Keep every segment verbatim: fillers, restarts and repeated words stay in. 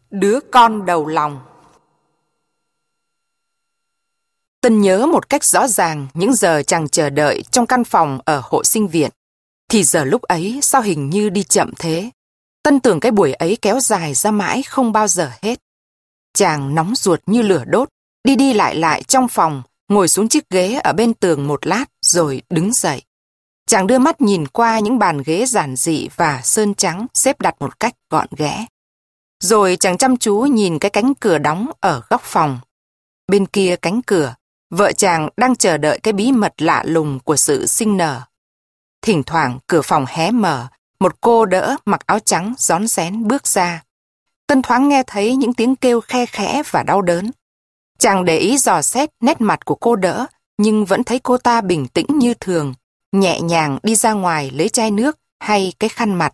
Đứa con đầu lòng. Tân nhớ một cách rõ ràng những giờ chàng chờ đợi trong căn phòng ở hộ sinh viện. Thì giờ lúc ấy sao hình như đi chậm thế. Tân tưởng cái buổi ấy kéo dài ra mãi không bao giờ hết. Chàng nóng ruột như lửa đốt, đi đi lại lại trong phòng, ngồi xuống chiếc ghế ở bên tường một lát rồi đứng dậy. Chàng đưa mắt nhìn qua những bàn ghế giản dị và sơn trắng xếp đặt một cách gọn ghẽ. Rồi chàng chăm chú nhìn cái cánh cửa đóng ở góc phòng. Bên kia cánh cửa, vợ chàng đang chờ đợi cái bí mật lạ lùng của sự sinh nở. Thỉnh thoảng cửa phòng hé mở, một cô đỡ mặc áo trắng rón rén bước ra. Tân thoáng nghe thấy những tiếng kêu khe khẽ và đau đớn. Chàng để ý dò xét nét mặt của cô đỡ, nhưng vẫn thấy cô ta bình tĩnh như thường, nhẹ nhàng đi ra ngoài lấy chai nước hay cái khăn mặt.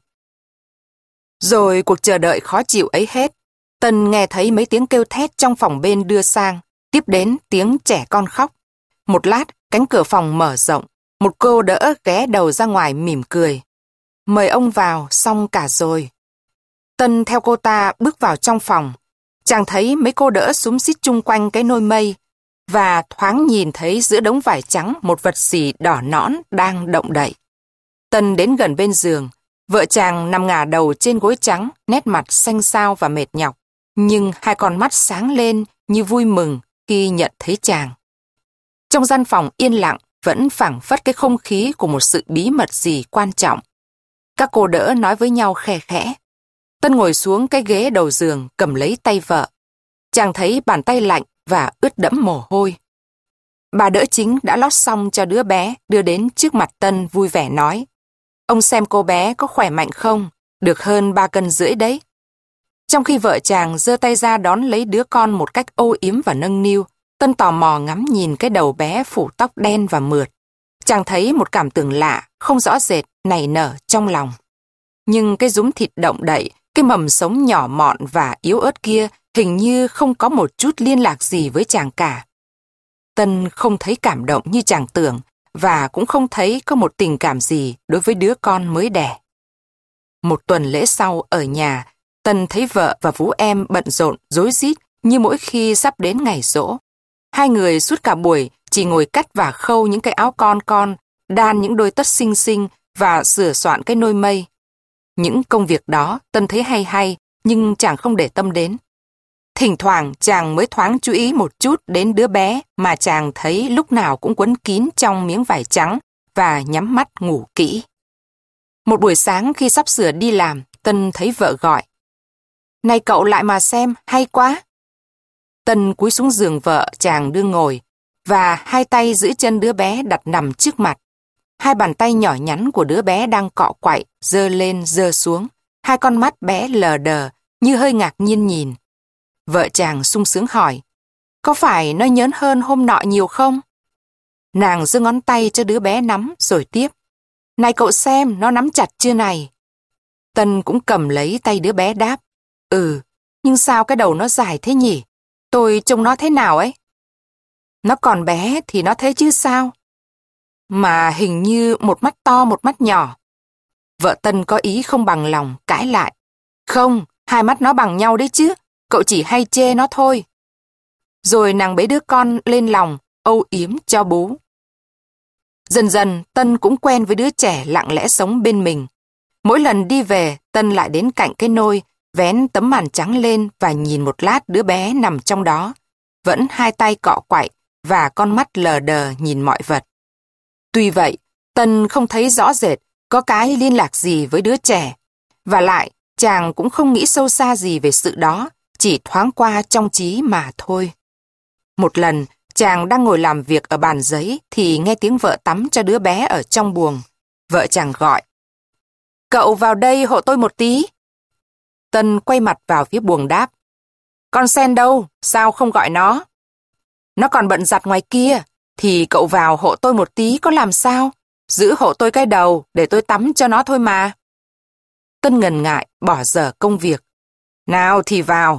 Rồi cuộc chờ đợi khó chịu ấy hết, Tân nghe thấy mấy tiếng kêu thét trong phòng bên đưa sang, tiếp đến tiếng trẻ con khóc. Một lát, cánh cửa phòng mở rộng, một cô đỡ ghé đầu ra ngoài mỉm cười. Mời ông vào, xong cả rồi. Tân theo cô ta bước vào trong phòng. Chàng thấy mấy cô đỡ xúm xít chung quanh cái nôi mây, và thoáng nhìn thấy giữa đống vải trắng một vật gì đỏ nõn đang động đậy. Tân đến gần bên giường, vợ chàng nằm ngả đầu trên gối trắng, nét mặt xanh xao và mệt nhọc, nhưng hai con mắt sáng lên như vui mừng khi nhận thấy chàng. Trong gian phòng yên lặng vẫn phảng phất cái không khí của một sự bí mật gì quan trọng. Các cô đỡ nói với nhau khe khẽ. Tân ngồi xuống cái ghế đầu giường cầm lấy tay vợ. Chàng thấy bàn tay lạnh và ướt đẫm mồ hôi. Bà đỡ chính đã lót xong cho đứa bé, đưa đến trước mặt Tân vui vẻ nói: Ông xem cô bé có khỏe mạnh không? Được hơn ba cân rưỡi đấy. Trong khi vợ chàng giơ tay ra đón lấy đứa con một cách âu yếm và nâng niu, Tân tò mò ngắm nhìn cái đầu bé phủ tóc đen và mượt. Chàng thấy một cảm tưởng lạ, không rõ rệt, nảy nở trong lòng. Nhưng cái dúm thịt động đậy, cái mầm sống nhỏ mọn và yếu ớt kia hình như không có một chút liên lạc gì với chàng cả. Tân không thấy cảm động như chàng tưởng, và cũng không thấy có một tình cảm gì đối với đứa con mới đẻ. Một tuần lễ sau ở nhà, Tân thấy vợ và vú em bận rộn, rối rít như mỗi khi sắp đến ngày giỗ. Hai người suốt cả buổi chỉ ngồi cắt và khâu những cái áo con con, đan những đôi tất xinh xinh và sửa soạn cái nôi mây. Những công việc đó Tân thấy hay hay, nhưng chàng không để tâm đến. Thỉnh thoảng chàng mới thoáng chú ý một chút đến đứa bé mà chàng thấy lúc nào cũng quấn kín trong miếng vải trắng và nhắm mắt ngủ kỹ. Một buổi sáng khi sắp sửa đi làm, Tân thấy vợ gọi: Này cậu lại mà xem, hay quá. Tân cúi xuống giường vợ chàng đưa ngồi, và hai tay giữ chân đứa bé đặt nằm trước mặt. Hai bàn tay nhỏ nhắn của đứa bé đang cọ quậy, giơ lên giơ xuống. Hai con mắt bé lờ đờ, như hơi ngạc nhiên nhìn. Vợ chàng sung sướng hỏi: Có phải nó nhớn hơn hôm nọ nhiều không? Nàng giơ ngón tay cho đứa bé nắm rồi tiếp: Này cậu xem, nó nắm chặt chưa này? Tân cũng cầm lấy tay đứa bé đáp: Ừ, nhưng sao cái đầu nó dài thế nhỉ? Tôi trông nó thế nào ấy? Nó còn bé thì nó thế chứ sao? Mà hình như một mắt to một mắt nhỏ. Vợ Tân có ý không bằng lòng, cãi lại: Không, hai mắt nó bằng nhau đấy chứ, cậu chỉ hay chê nó thôi. Rồi nàng bế đứa con lên lòng, âu yếm cho bú. Dần dần Tân cũng quen với đứa trẻ lặng lẽ sống bên mình. Mỗi lần đi về, Tân lại đến cạnh cái nôi, vén tấm màn trắng lên và nhìn một lát đứa bé nằm trong đó, vẫn hai tay cọ quậy và con mắt lờ đờ nhìn mọi vật. Tuy vậy, Tân không thấy rõ rệt có cái liên lạc gì với đứa trẻ, và lại chàng cũng không nghĩ sâu xa gì về sự đó, chỉ thoáng qua trong trí mà thôi. Một lần, chàng đang ngồi làm việc ở bàn giấy thì nghe tiếng vợ tắm cho đứa bé ở trong buồng. Vợ chàng gọi: Cậu vào đây hộ tôi một tí. Tân quay mặt vào phía buồng đáp: Con Sen đâu, sao không gọi nó? Nó còn bận giặt ngoài kia, thì cậu vào hộ tôi một tí có làm sao? Giữ hộ tôi cái đầu để tôi tắm cho nó thôi mà. Tân ngần ngại bỏ dở công việc: Nào thì vào.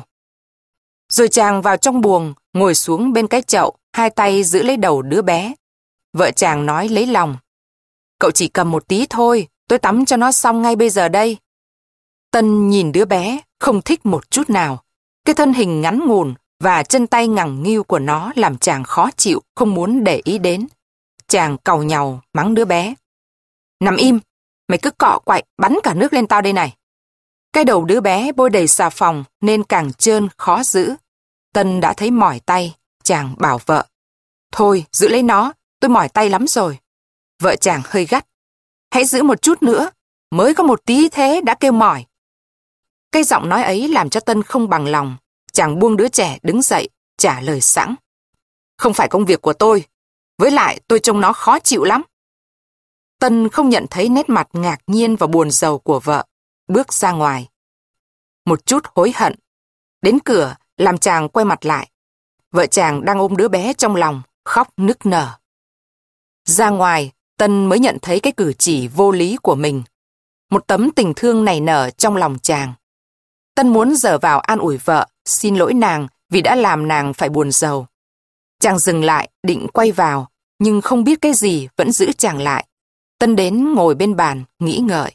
Rồi chàng vào trong buồng, ngồi xuống bên cái chậu, hai tay giữ lấy đầu đứa bé. Vợ chàng nói lấy lòng: Cậu chỉ cầm một tí thôi, tôi tắm cho nó xong ngay bây giờ đây. Tân nhìn đứa bé, không thích một chút nào. Cái thân hình ngắn ngủn và chân tay ngằng nghiêu của nó làm chàng khó chịu, không muốn để ý đến. Chàng càu nhàu mắng đứa bé. Nằm im, mày cứ cọ quậy bắn cả nước lên tao đây này. Cái đầu đứa bé bôi đầy xà phòng nên càng trơn khó giữ. Tân đã thấy mỏi tay, chàng bảo vợ. Thôi, giữ lấy nó, tôi mỏi tay lắm rồi. Vợ chàng hơi gắt. Hãy giữ một chút nữa, mới có một tí thế đã kêu mỏi. Cái giọng nói ấy làm cho Tân không bằng lòng. Chàng buông đứa trẻ đứng dậy, trả lời sẵn. Không phải công việc của tôi, với lại tôi trông nó khó chịu lắm. Tân không nhận thấy nét mặt ngạc nhiên và buồn rầu của vợ, bước ra ngoài. Một chút hối hận. Đến cửa, làm chàng quay mặt lại. Vợ chàng đang ôm đứa bé trong lòng, khóc nức nở. Ra ngoài, Tân mới nhận thấy cái cử chỉ vô lý của mình. Một tấm tình thương nảy nở trong lòng chàng. Tân muốn giở vào an ủi vợ, xin lỗi nàng vì đã làm nàng phải buồn rầu. Chàng dừng lại, định quay vào, nhưng không biết cái gì vẫn giữ chàng lại. Tân đến ngồi bên bàn, nghĩ ngợi.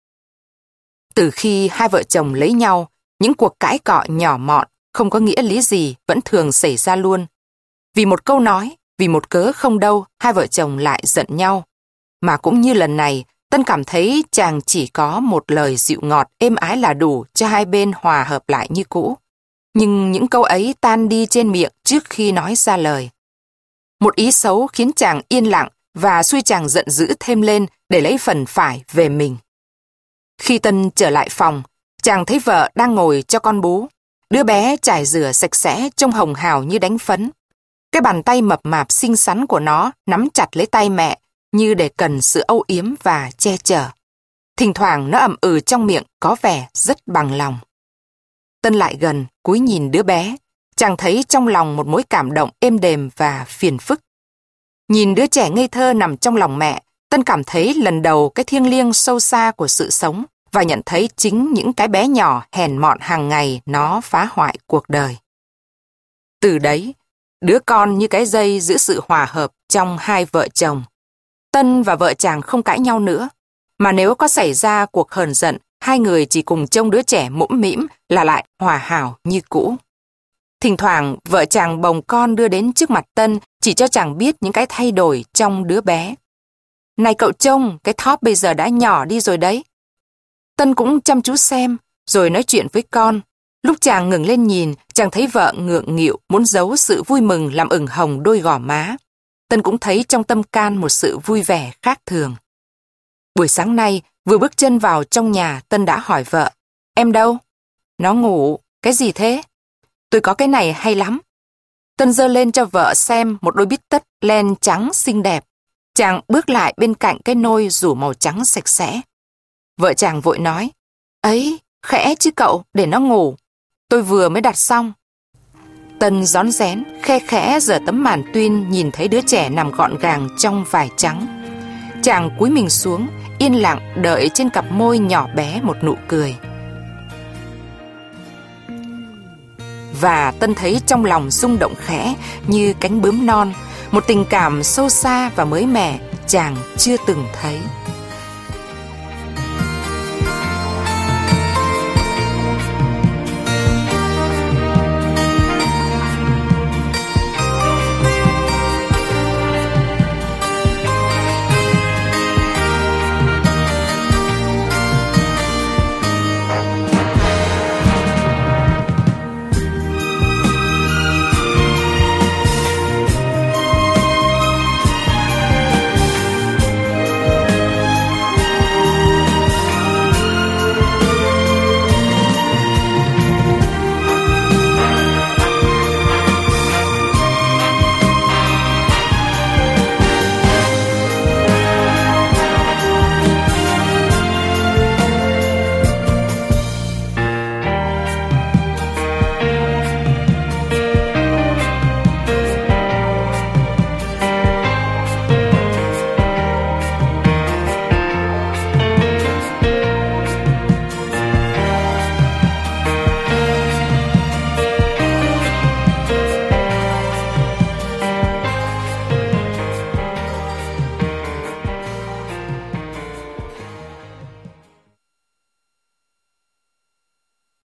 Từ khi hai vợ chồng lấy nhau, những cuộc cãi cọ nhỏ mọn, không có nghĩa lý gì vẫn thường xảy ra luôn. Vì một câu nói, vì một cớ không đâu, hai vợ chồng lại giận nhau. Mà cũng như lần này, Tân cảm thấy chàng chỉ có một lời dịu ngọt êm ái là đủ cho hai bên hòa hợp lại như cũ. Nhưng những câu ấy tan đi trên miệng trước khi nói ra lời. Một ý xấu khiến chàng yên lặng và xui chàng giận dữ thêm lên để lấy phần phải về mình. Khi Tân trở lại phòng, chàng thấy vợ đang ngồi cho con bú. Đứa bé chải rửa sạch sẽ trông hồng hào như đánh phấn. Cái bàn tay mập mạp xinh xắn của nó nắm chặt lấy tay mẹ như để cần sự âu yếm và che chở. Thỉnh thoảng nó ậm ừ trong miệng có vẻ rất bằng lòng. Tân lại gần, cúi nhìn đứa bé. Chàng thấy trong lòng một mối cảm động êm đềm và phiền phức. Nhìn đứa trẻ ngây thơ nằm trong lòng mẹ, Tân cảm thấy lần đầu cái thiêng liêng sâu xa của sự sống và nhận thấy chính những cái bé nhỏ hèn mọn hàng ngày nó phá hoại cuộc đời. Từ đấy, đứa con như cái dây giữ sự hòa hợp trong hai vợ chồng. Tân và vợ chàng không cãi nhau nữa, mà nếu có xảy ra cuộc hờn giận, hai người chỉ cùng trông đứa trẻ mũm mĩm là lại hòa hảo như cũ. Thỉnh thoảng, vợ chàng bồng con đưa đến trước mặt Tân chỉ cho chàng biết những cái thay đổi trong đứa bé. Này cậu trông, cái thóp bây giờ đã nhỏ đi rồi đấy. Tân cũng chăm chú xem, rồi nói chuyện với con. Lúc chàng ngừng lên nhìn, chàng thấy vợ ngượng nghịu muốn giấu sự vui mừng làm ửng hồng đôi gò má. Tân cũng thấy trong tâm can một sự vui vẻ khác thường. Buổi sáng nay, vừa bước chân vào trong nhà, Tân đã hỏi vợ. Em đâu? Nó ngủ. Cái gì thế? Tôi có cái này hay lắm. Tân giơ lên cho vợ xem một đôi bít tất len trắng xinh đẹp. Chàng bước lại bên cạnh cái nôi rủ màu trắng sạch sẽ. Vợ chàng vội nói. Ấy, khẽ chứ cậu, để nó ngủ. Tôi vừa mới đặt xong. Tân rón rén, khe khẽ giở tấm màn tuyên nhìn thấy đứa trẻ nằm gọn gàng trong vải trắng. Chàng cúi mình xuống, yên lặng đợi trên cặp môi nhỏ bé một nụ cười. Và Tân thấy trong lòng rung động khẽ như cánh bướm non, một tình cảm sâu xa và mới mẻ chàng chưa từng thấy.